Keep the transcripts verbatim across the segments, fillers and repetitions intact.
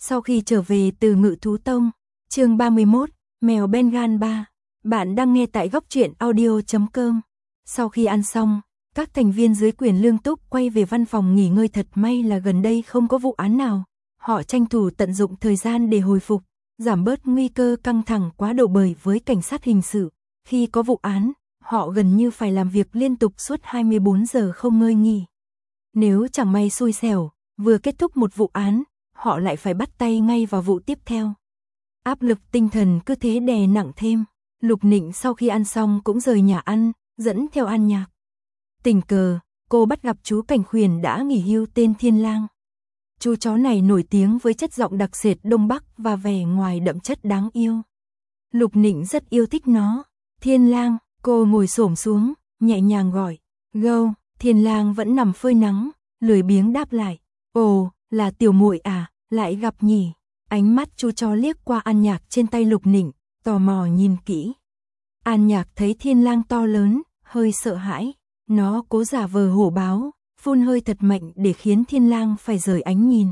Sau khi trở về từ Ngự Thú Tông, chương ba mươi mốt, Mèo Bengal ba, bạn đang nghe tại góc truyện audio chấm com. Sau khi ăn xong, các thành viên dưới quyền Lương Túc quay về văn phòng nghỉ ngơi, thật may là gần đây không có vụ án nào. Họ tranh thủ tận dụng thời gian để hồi phục, giảm bớt nguy cơ căng thẳng quá độ, bởi với cảnh sát hình sự, khi có vụ án, họ gần như phải làm việc liên tục suốt hai mươi bốn giờ không ngơi nghỉ. Nếu chẳng may xui xẻo, vừa kết thúc một vụ án, họ lại phải bắt tay ngay vào vụ tiếp theo. Áp lực tinh thần cứ thế đè nặng thêm. Lục Nịnh sau khi ăn xong cũng rời nhà ăn, dẫn theo An Nhạc. Tình cờ, cô bắt gặp chú cảnh khuyển đã nghỉ hưu tên Thiên Lang. Chú chó này nổi tiếng với chất giọng đặc sệt Đông Bắc và vẻ ngoài đậm chất đáng yêu. Lục Nịnh rất yêu thích nó. Thiên Lang, cô ngồi xổm xuống, nhẹ nhàng gọi. Gâu, Thiên Lang vẫn nằm phơi nắng, lười biếng đáp lại. Ồ, là tiểu muội à, lại gặp nhỉ. Ánh mắt chú chó liếc qua An Nhạc trên tay Lục Nịnh, tò mò nhìn kỹ. An Nhạc thấy Thiên Lang to lớn, hơi sợ hãi. Nó cố giả vờ hổ báo, phun hơi thật mạnh để khiến Thiên Lang phải rời ánh nhìn.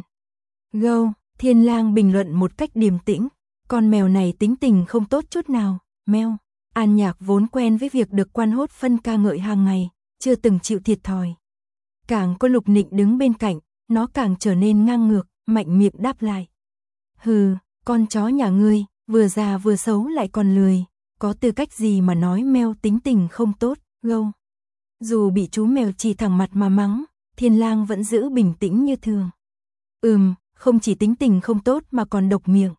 Gâu, Thiên Lang bình luận một cách điềm tĩnh. Con mèo này tính tình không tốt chút nào. Meo. An Nhạc vốn quen với việc được quan hốt phân ca ngợi hàng ngày, chưa từng chịu thiệt thòi. Càng có Lục Nịnh đứng bên cạnh, nó càng trở nên ngang ngược, mạnh miệng đáp lại. Hừ, con chó nhà ngươi, vừa già vừa xấu lại còn lười, có tư cách gì mà nói mèo tính tình không tốt. Gâu. Dù bị chú mèo chỉ thẳng mặt mà mắng, Thiên Lang vẫn giữ bình tĩnh như thường. Ừm, không chỉ tính tình không tốt mà còn độc miệng.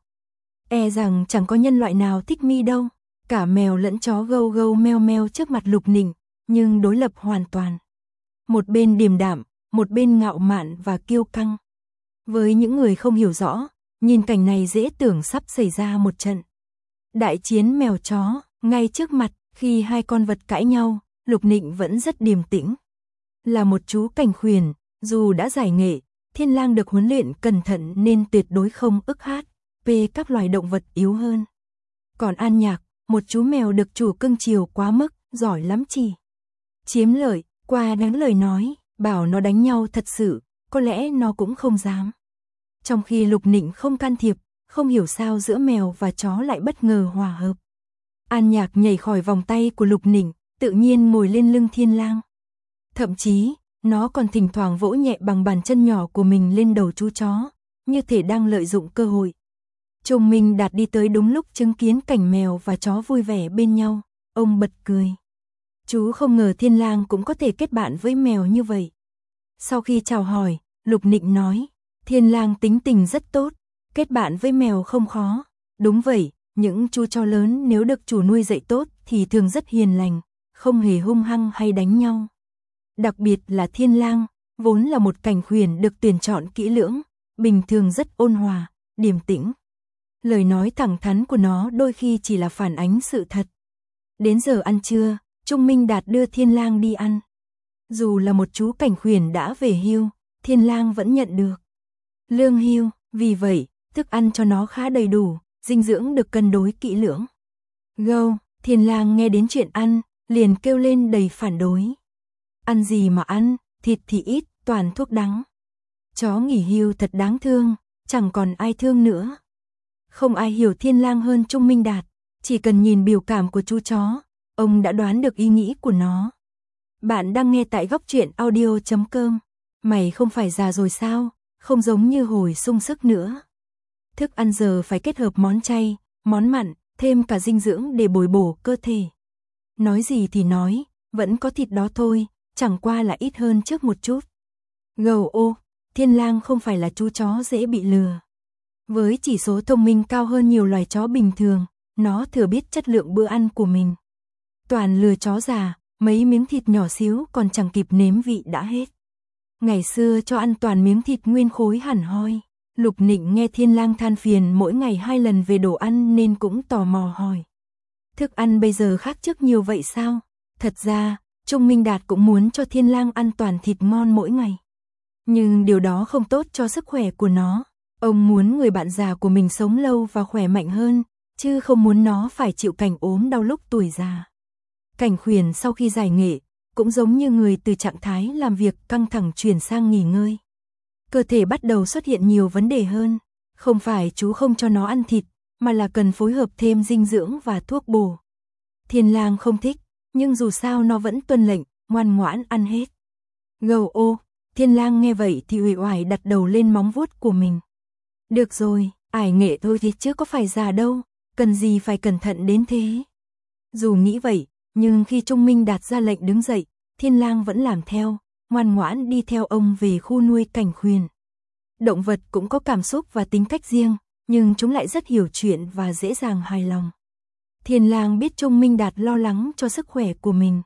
E rằng chẳng có nhân loại nào thích mi đâu. Cả mèo lẫn chó gâu gâu meo meo trước mặt Lục Nịnh, nhưng đối lập hoàn toàn. Một bên điềm đạm, một bên ngạo mạn và kiêu căng. Với những người không hiểu rõ, nhìn cảnh này dễ tưởng sắp xảy ra một trận đại chiến mèo chó, ngay trước mặt. Khi hai con vật cãi nhau, Lục Nịnh vẫn rất điềm tĩnh. Là một chú cảnh khuyển, dù đã giải nghệ, Thiên Lang được huấn luyện cẩn thận nên tuyệt đối không ức hát về các loài động vật yếu hơn. Còn An Nhạc, một chú mèo được chủ cưng chiều quá mức, giỏi lắm chỉ chiếm lợi, qua đáng lời nói, bảo nó đánh nhau thật sự, có lẽ nó cũng không dám. Trong khi Lục Nịnh không can thiệp, không hiểu sao giữa mèo và chó lại bất ngờ hòa hợp. An Nhạc nhảy khỏi vòng tay của Lục Nịnh, tự nhiên ngồi lên lưng Thiên Lang. Thậm chí, nó còn thỉnh thoảng vỗ nhẹ bằng bàn chân nhỏ của mình lên đầu chú chó, như thể đang lợi dụng cơ hội. Trùng Minh Đạt đi tới đúng lúc chứng kiến cảnh mèo và chó vui vẻ bên nhau, ông bật cười. Chú không ngờ Thiên Lang cũng có thể kết bạn với mèo như vậy. Sau khi chào hỏi, Lục Nịnh nói, Thiên Lang tính tình rất tốt, kết bạn với mèo không khó. Đúng vậy, những chú chó lớn nếu được chủ nuôi dạy tốt thì thường rất hiền lành, không hề hung hăng hay đánh nhau. Đặc biệt là Thiên Lang, vốn là một cảnh khuyển được tuyển chọn kỹ lưỡng, bình thường rất ôn hòa, điềm tĩnh. Lời nói thẳng thắn của nó đôi khi chỉ là phản ánh sự thật. Đến giờ ăn trưa, Trung Minh Đạt đưa Thiên Lang đi ăn. Dù là một chú cảnh khuyển đã về hưu, Thiên Lang vẫn nhận được lương hưu, vì vậy, thức ăn cho nó khá đầy đủ, dinh dưỡng được cân đối kỹ lưỡng. Gâu, Thiên Lang nghe đến chuyện ăn, liền kêu lên đầy phản đối. Ăn gì mà ăn, thịt thì ít, toàn thuốc đắng. Chó nghỉ hưu thật đáng thương, chẳng còn ai thương nữa. Không ai hiểu Thiên Lang hơn Trung Minh Đạt, chỉ cần nhìn biểu cảm của chú chó, ông đã đoán được ý nghĩ của nó. Bạn đang nghe tại góc truyện audio chấm com. Mày không phải già rồi sao, không giống như hồi sung sức nữa. Thức ăn giờ phải kết hợp món chay, món mặn, thêm cả dinh dưỡng để bồi bổ cơ thể. Nói gì thì nói, vẫn có thịt đó thôi, chẳng qua là ít hơn trước một chút. Gầu ô, Thiên Lang không phải là chú chó dễ bị lừa. Với chỉ số thông minh cao hơn nhiều loài chó bình thường, nó thừa biết chất lượng bữa ăn của mình. Toàn lừa chó già, mấy miếng thịt nhỏ xíu còn chẳng kịp nếm vị đã hết. Ngày xưa cho ăn toàn miếng thịt nguyên khối hẳn hoi. Lục Nịnh nghe Thiên Lang than phiền mỗi ngày hai lần về đồ ăn nên cũng tò mò hỏi. Thức ăn bây giờ khác trước nhiều vậy sao? Thật ra, Trung Minh Đạt cũng muốn cho Thiên Lang ăn toàn thịt ngon mỗi ngày. Nhưng điều đó không tốt cho sức khỏe của nó. Ông muốn người bạn già của mình sống lâu và khỏe mạnh hơn, chứ không muốn nó phải chịu cảnh ốm đau lúc tuổi già. Cảnh khuyển sau khi giải nghệ, cũng giống như người từ trạng thái làm việc căng thẳng chuyển sang nghỉ ngơi. Cơ thể bắt đầu xuất hiện nhiều vấn đề hơn. Không phải chú không cho nó ăn thịt, mà là cần phối hợp thêm dinh dưỡng và thuốc bổ. Thiên lang không thích, nhưng dù sao nó vẫn tuân lệnh, ngoan ngoãn ăn hết. Gầu ô, Thiên lang nghe vậy thì uể oải đặt đầu lên móng vuốt của mình. Được rồi, ải nghệ thôi thì chứ có phải già đâu, cần gì phải cẩn thận đến thế. Dù nghĩ vậy, nhưng khi Trung Minh Đạt ra lệnh đứng dậy, Thiên lang vẫn làm theo, ngoan ngoãn đi theo ông về khu nuôi Cảnh Khuyên. Động vật cũng có cảm xúc và tính cách riêng, nhưng chúng lại rất hiểu chuyện và dễ dàng hài lòng. Thiên lang biết Trung Minh Đạt lo lắng cho sức khỏe của mình.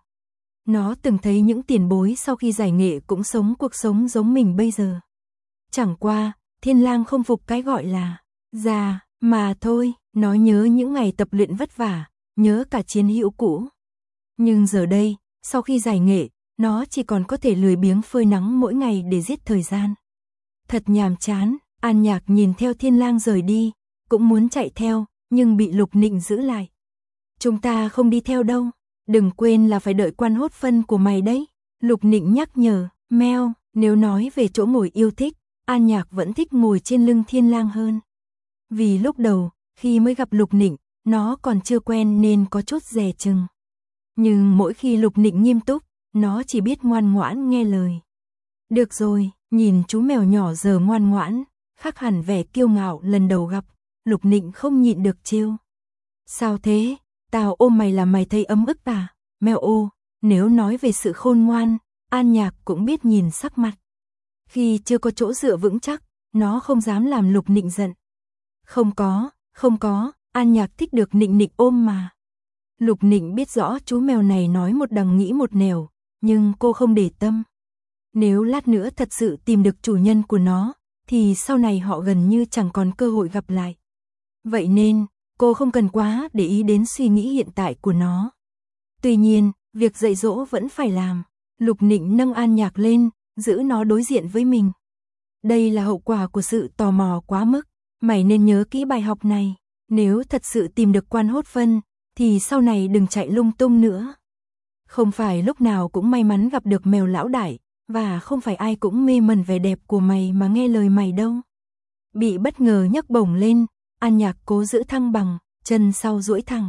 Nó từng thấy những tiền bối sau khi giải nghệ cũng sống cuộc sống giống mình bây giờ. Chẳng qua, Thiên lang không phục cái gọi là già, mà thôi, nó nhớ những ngày tập luyện vất vả, nhớ cả chiến hữu cũ. Nhưng giờ đây, sau khi giải nghệ, nó chỉ còn có thể lười biếng phơi nắng mỗi ngày để giết thời gian. Thật nhàm chán, An Nhạc nhìn theo Thiên lang rời đi, cũng muốn chạy theo, nhưng bị Lục Nịnh giữ lại. Chúng ta không đi theo đâu, đừng quên là phải đợi quan hốt phân của mày đấy. Lục Nịnh nhắc nhở, meo, nếu nói về chỗ ngồi yêu thích, An Nhạc vẫn thích ngồi trên lưng Thiên lang hơn. Vì lúc đầu, khi mới gặp Lục Nịnh, nó còn chưa quen nên có chút dè chừng. Nhưng mỗi khi Lục Nịnh nghiêm túc, nó chỉ biết ngoan ngoãn nghe lời. Được rồi, nhìn chú mèo nhỏ giờ ngoan ngoãn, khác hẳn vẻ kiêu ngạo lần đầu gặp, Lục Nịnh không nhịn được trêu. Sao thế, tao ôm mày là mày thấy ấm ức à, mèo ô, nếu nói về sự khôn ngoan, An Nhạc cũng biết nhìn sắc mặt. Khi chưa có chỗ dựa vững chắc, nó không dám làm Lục Nịnh giận. Không có, không có, An Nhạc thích được Nịnh Nịnh ôm mà. Lục Nịnh biết rõ chú mèo này nói một đằng nghĩ một nẻo, nhưng cô không để tâm. Nếu lát nữa thật sự tìm được chủ nhân của nó, thì sau này họ gần như chẳng còn cơ hội gặp lại. Vậy nên, cô không cần quá để ý đến suy nghĩ hiện tại của nó. Tuy nhiên, việc dạy dỗ vẫn phải làm. Lục Nịnh nâng An Nhạc lên, giữ nó đối diện với mình. Đây là hậu quả của sự tò mò quá mức. Mày nên nhớ kỹ bài học này. Nếu thật sự tìm được quan hốt phân, thì sau này đừng chạy lung tung nữa. Không phải lúc nào cũng may mắn gặp được mèo lão đại, và không phải ai cũng mê mẩn vẻ đẹp của mày mà nghe lời mày đâu. Bị bất ngờ nhấc bổng lên, An Nhạc cố giữ thăng bằng, chân sau duỗi thẳng.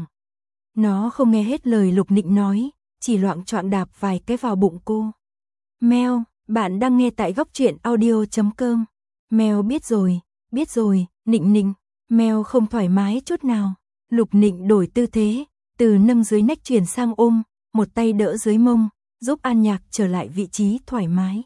Nó không nghe hết lời Lục Nịnh nói, chỉ loạng choạng đạp vài cái vào bụng cô. Mèo, bạn đang nghe tại góc truyện audio chấm com. Mèo biết rồi, biết rồi, Nịnh Nịnh. Mèo không thoải mái chút nào. Lục Nịnh đổi tư thế, từ nâng dưới nách chuyển sang ôm, một tay đỡ dưới mông, giúp An Nhạc trở lại vị trí thoải mái.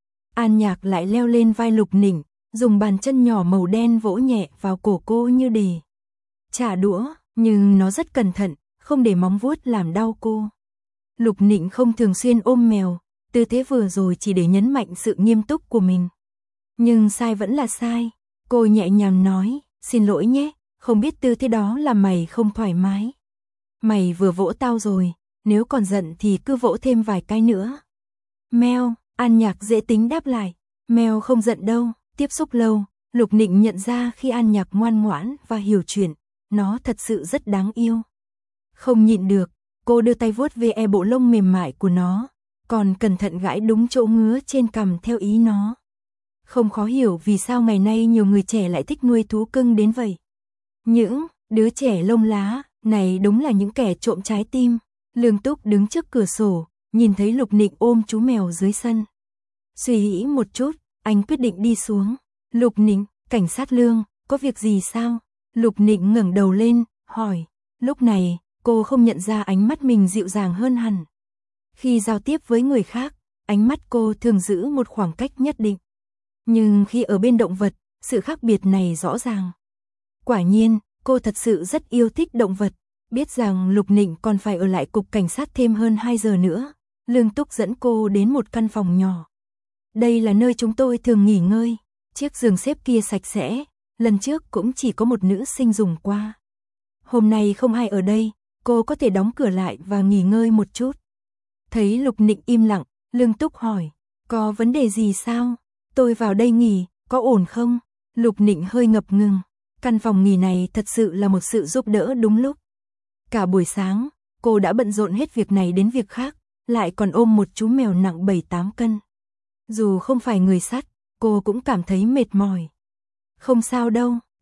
An Nhạc lại leo lên vai Lục Nịnh, dùng bàn chân nhỏ màu đen vỗ nhẹ vào cổ cô như để trả đũa, nhưng nó rất cẩn thận, không để móng vuốt làm đau cô. Lục Nịnh không thường xuyên ôm mèo, tư thế vừa rồi chỉ để nhấn mạnh sự nghiêm túc của mình. Nhưng sai vẫn là sai, cô nhẹ nhàng nói, xin lỗi nhé, không biết tư thế đó làm mày không thoải mái. Mày vừa vỗ tao rồi, nếu còn giận thì cứ vỗ thêm vài cái nữa. Mèo, An Nhạc dễ tính đáp lại, mèo không giận đâu. Tiếp xúc lâu, Lục Nịnh nhận ra khi An Nhạc ngoan ngoãn và hiểu chuyện, nó thật sự rất đáng yêu. Không nhịn được, cô đưa tay vuốt ve e bộ lông mềm mại của nó, còn cẩn thận gãi đúng chỗ ngứa trên cằm theo ý nó. Không khó hiểu vì sao ngày nay nhiều người trẻ lại thích nuôi thú cưng đến vậy. Những đứa trẻ lông lá này đúng là những kẻ trộm trái tim. Lương Túc đứng trước cửa sổ, nhìn thấy Lục Nịnh ôm chú mèo dưới sân. Suy nghĩ một chút, anh quyết định đi xuống. Lục Nịnh, cảnh sát Lương, có việc gì sao? Lục Nịnh ngẩng đầu lên, hỏi. Lúc này, cô không nhận ra ánh mắt mình dịu dàng hơn hẳn. Khi giao tiếp với người khác, ánh mắt cô thường giữ một khoảng cách nhất định. Nhưng khi ở bên động vật, sự khác biệt này rõ ràng. Quả nhiên, cô thật sự rất yêu thích động vật. Biết rằng Lục Nịnh còn phải ở lại cục cảnh sát thêm hơn hai giờ nữa, Lương Túc dẫn cô đến một căn phòng nhỏ. Đây là nơi chúng tôi thường nghỉ ngơi, chiếc giường xếp kia sạch sẽ, lần trước cũng chỉ có một nữ sinh dùng qua. Hôm nay không ai ở đây, cô có thể đóng cửa lại và nghỉ ngơi một chút. Thấy Lục Nịnh im lặng, Lương Túc hỏi, có vấn đề gì sao? Tôi vào đây nghỉ, có ổn không? Lục Nịnh hơi ngập ngừng, căn phòng nghỉ này thật sự là một sự giúp đỡ đúng lúc. Cả buổi sáng, cô đã bận rộn hết việc này đến việc khác, lại còn ôm một chú mèo nặng bảy tám cân. Dù không phải người sắt, cô cũng cảm thấy mệt mỏi. Không sao đâu,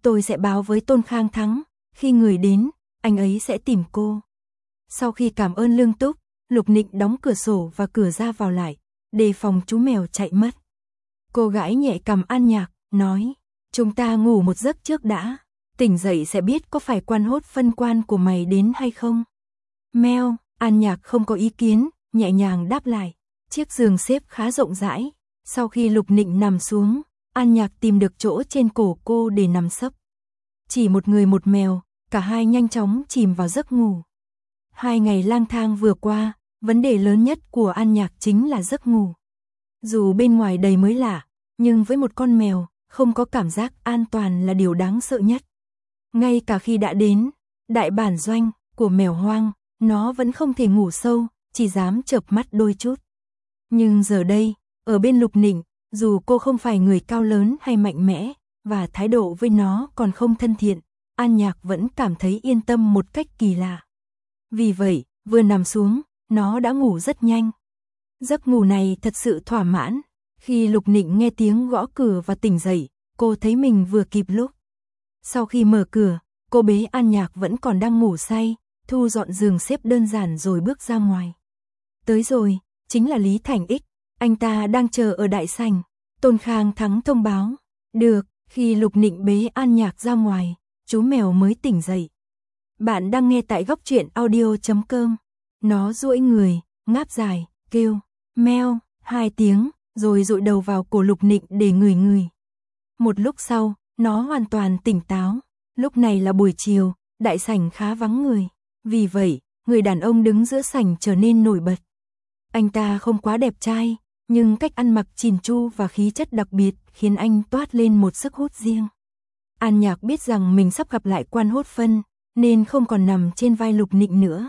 Tôi sẽ báo với Tôn Khang Thắng, khi người đến, anh ấy sẽ tìm cô. Sau khi cảm ơn Lương Túc, Lục Nịnh đóng cửa sổ và cửa ra vào lại, đề phòng chú mèo chạy mất. Cô gái nhẹ cằm An Nhạc, nói, chúng ta ngủ một giấc trước đã, tỉnh dậy sẽ biết có phải quan hốt phân quan của mày đến hay không. Meo, An Nhạc không có ý kiến, nhẹ nhàng đáp lại. Chiếc giường xếp khá rộng rãi, sau khi Lục Nịnh nằm xuống, An Nhạc tìm được chỗ trên cổ cô để nằm sấp. Chỉ một người một mèo, cả hai nhanh chóng chìm vào giấc ngủ. Hai ngày lang thang vừa qua, vấn đề lớn nhất của An Nhạc chính là giấc ngủ. Dù bên ngoài đầy mới lạ, nhưng với một con mèo, không có cảm giác an toàn là điều đáng sợ nhất. Ngay cả khi đã đến đại bản doanh của mèo hoang, nó vẫn không thể ngủ sâu, chỉ dám chợp mắt đôi chút. Nhưng giờ đây, ở bên Lục Nịnh, dù cô không phải người cao lớn hay mạnh mẽ, và thái độ với nó còn không thân thiện, An Nhạc vẫn cảm thấy yên tâm một cách kỳ lạ. Vì vậy, vừa nằm xuống, nó đã ngủ rất nhanh. Giấc ngủ này thật sự thỏa mãn. Khi Lục Nịnh nghe tiếng gõ cửa và tỉnh dậy, cô thấy mình vừa kịp lúc. Sau khi mở cửa, cô bế An Nhạc vẫn còn đang ngủ say, thu dọn giường xếp đơn giản rồi bước ra ngoài. Tới rồi, chính là Lý Thành Ích, anh ta đang chờ ở đại sảnh. Tôn Khang Thắng thông báo. Được, khi Lục Nịnh bế An Nhạc ra ngoài, chú mèo mới tỉnh dậy. Bạn đang nghe tại góc truyện audio chấm com. Nó duỗi người, ngáp dài, kêu, meo, hai tiếng, rồi dụi đầu vào cổ Lục Nịnh để ngửi ngửi. Một lúc sau, nó hoàn toàn tỉnh táo. Lúc này là buổi chiều, đại sảnh khá vắng người. Vì vậy, người đàn ông đứng giữa sảnh trở nên nổi bật. Anh ta không quá đẹp trai, nhưng cách ăn mặc chỉn chu và khí chất đặc biệt khiến anh toát lên một sức hút riêng. An Nhạc biết rằng mình sắp gặp lại quan hốt phân, nên không còn nằm trên vai Lục Nịnh nữa.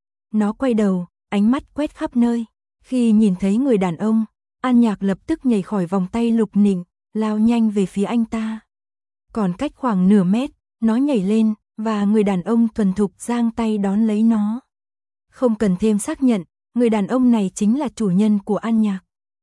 Nó quay đầu, ánh mắt quét khắp nơi. Khi nhìn thấy người đàn ông, An Nhạc lập tức nhảy khỏi vòng tay Lục Nịnh, lao nhanh về phía anh ta. Còn cách khoảng nửa mét, nó nhảy lên, và người đàn ông thuần thục giang tay đón lấy nó. Không cần thêm xác nhận, người đàn ông này chính là chủ nhân của An Nhạc.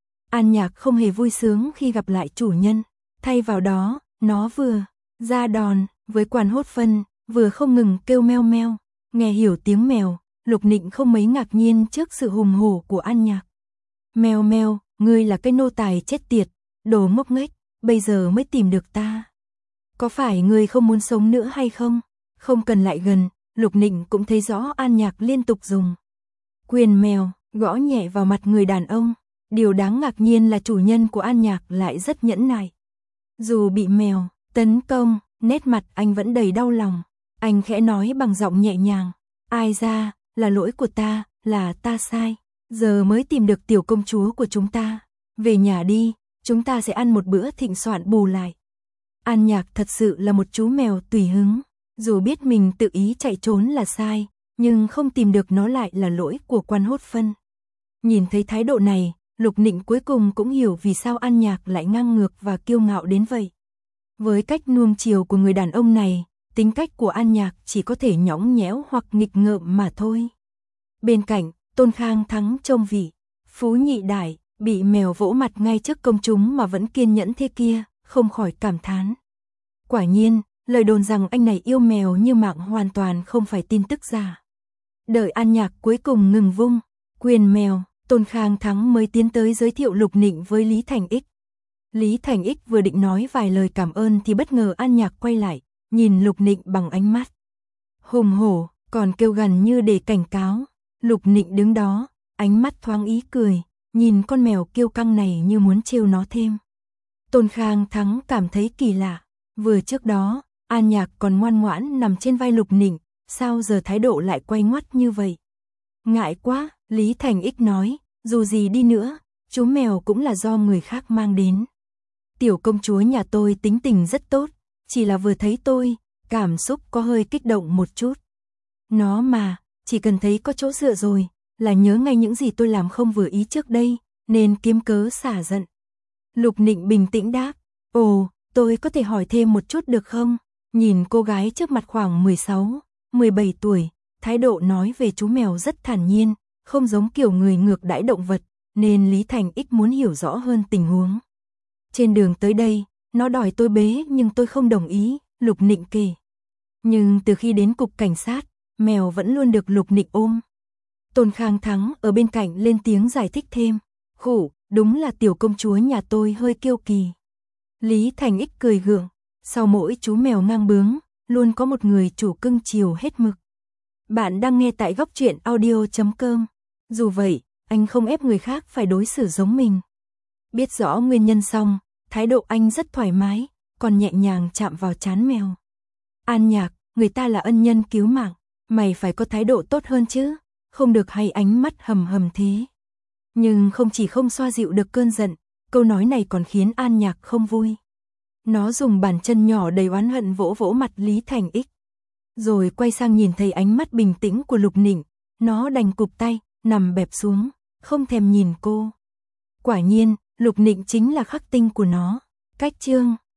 An Nhạc không hề vui sướng khi gặp lại chủ nhân. Thay vào đó, nó vừa ra đòn với quan hốt phân, vừa không ngừng kêu meo meo. Nghe hiểu tiếng mèo, Lục Nịnh không mấy ngạc nhiên trước sự hùng hổ của An Nhạc. Meo meo, ngươi là cái nô tài chết tiệt, đồ ngốc nghếch, bây giờ mới tìm được ta. Có phải ngươi không muốn sống nữa hay không? Không cần lại gần, Lục Nịnh cũng thấy rõ An Nhạc liên tục dùng quyền mèo, gõ nhẹ vào mặt người đàn ông. Điều đáng ngạc nhiên là chủ nhân của An Nhạc lại rất nhẫn nại. Dù bị mèo tấn công, nét mặt anh vẫn đầy đau lòng. Anh khẽ nói bằng giọng nhẹ nhàng, ai ra, là lỗi của ta, là ta sai. Giờ mới tìm được tiểu công chúa của chúng ta. Về nhà đi, chúng ta sẽ ăn một bữa thịnh soạn bù lại. An Nhạc thật sự là một chú mèo tùy hứng. Dù biết mình tự ý chạy trốn là sai, nhưng không tìm được nó lại là lỗi của quan hốt phân. Nhìn thấy thái độ này, Lục Nịnh cuối cùng cũng hiểu vì sao An Nhạc lại ngang ngược và kiêu ngạo đến vậy. Với cách nuông chiều của người đàn ông này, tính cách của An Nhạc chỉ có thể nhõng nhẽo hoặc nghịch ngợm mà thôi. Bên cạnh, Tôn Khang Thắng trông vị phú nhị đại, bị mèo vỗ mặt ngay trước công chúng mà vẫn kiên nhẫn thế kia, không khỏi cảm thán. Quả nhiên, lời đồn rằng anh này yêu mèo như mạng hoàn toàn không phải tin tức giả. Đợi An Nhạc cuối cùng ngừng vung quyền mèo, Tôn Khang Thắng mới tiến tới giới thiệu Lục Nịnh với Lý Thành Ích. Lý Thành Ích vừa định nói vài lời cảm ơn thì bất ngờ An Nhạc quay lại, nhìn Lục Nịnh bằng ánh mắt hùng hổ, còn kêu gằn như để cảnh cáo. Lục Nịnh đứng đó, ánh mắt thoáng ý cười, nhìn con mèo kiêu căng này như muốn trêu nó thêm. Tôn Khang Thắng cảm thấy kỳ lạ, vừa trước đó, An Nhạc còn ngoan ngoãn nằm trên vai Lục Nịnh, sao giờ thái độ lại quay ngoắt như vậy? Ngại quá, Lý Thành Ích nói, dù gì đi nữa, chú mèo cũng là do người khác mang đến. Tiểu công chúa nhà tôi tính tình rất tốt, chỉ là vừa thấy tôi, cảm xúc có hơi kích động một chút. Nó mà, chỉ cần thấy có chỗ dựa rồi, là nhớ ngay những gì tôi làm không vừa ý trước đây, nên kiếm cớ xả giận. Lục Nịnh bình tĩnh đáp, ồ, tôi có thể hỏi thêm một chút được không? Nhìn cô gái trước mặt khoảng mười sáu, mười bảy tuổi, thái độ nói về chú mèo rất thản nhiên, không giống kiểu người ngược đãi động vật, nên Lý Thành Ích muốn hiểu rõ hơn tình huống. Trên đường tới đây, nó đòi tôi bế nhưng tôi không đồng ý, Lục Nịnh kể. Nhưng từ khi đến cục cảnh sát, mèo vẫn luôn được Lục Nịnh ôm. Tôn Khang Thắng ở bên cạnh lên tiếng giải thích thêm. Khủ, đúng là tiểu công chúa nhà tôi hơi kiêu kỳ. Lý Thành Ích cười gượng. Sau mỗi chú mèo ngang bướng, luôn có một người chủ cưng chiều hết mực. Bạn đang nghe tại góc truyện audio chấm com. Dù vậy, anh không ép người khác phải đối xử giống mình. Biết rõ nguyên nhân xong, thái độ anh rất thoải mái, còn nhẹ nhàng chạm vào trán mèo. An Nhạc, người ta là ân nhân cứu mạng, mày phải có thái độ tốt hơn chứ, không được hay ánh mắt hầm hầm thế. Nhưng không chỉ không xoa dịu được cơn giận, câu nói này còn khiến An Nhạc không vui. Nó dùng bàn chân nhỏ đầy oán hận vỗ vỗ mặt Lý Thành Ích. Rồi quay sang nhìn thấy ánh mắt bình tĩnh của Lục Nịnh, nó đành cụp tay, nằm bẹp xuống, không thèm nhìn cô. Quả nhiên, Lục Nịnh chính là khắc tinh của nó. Cách chương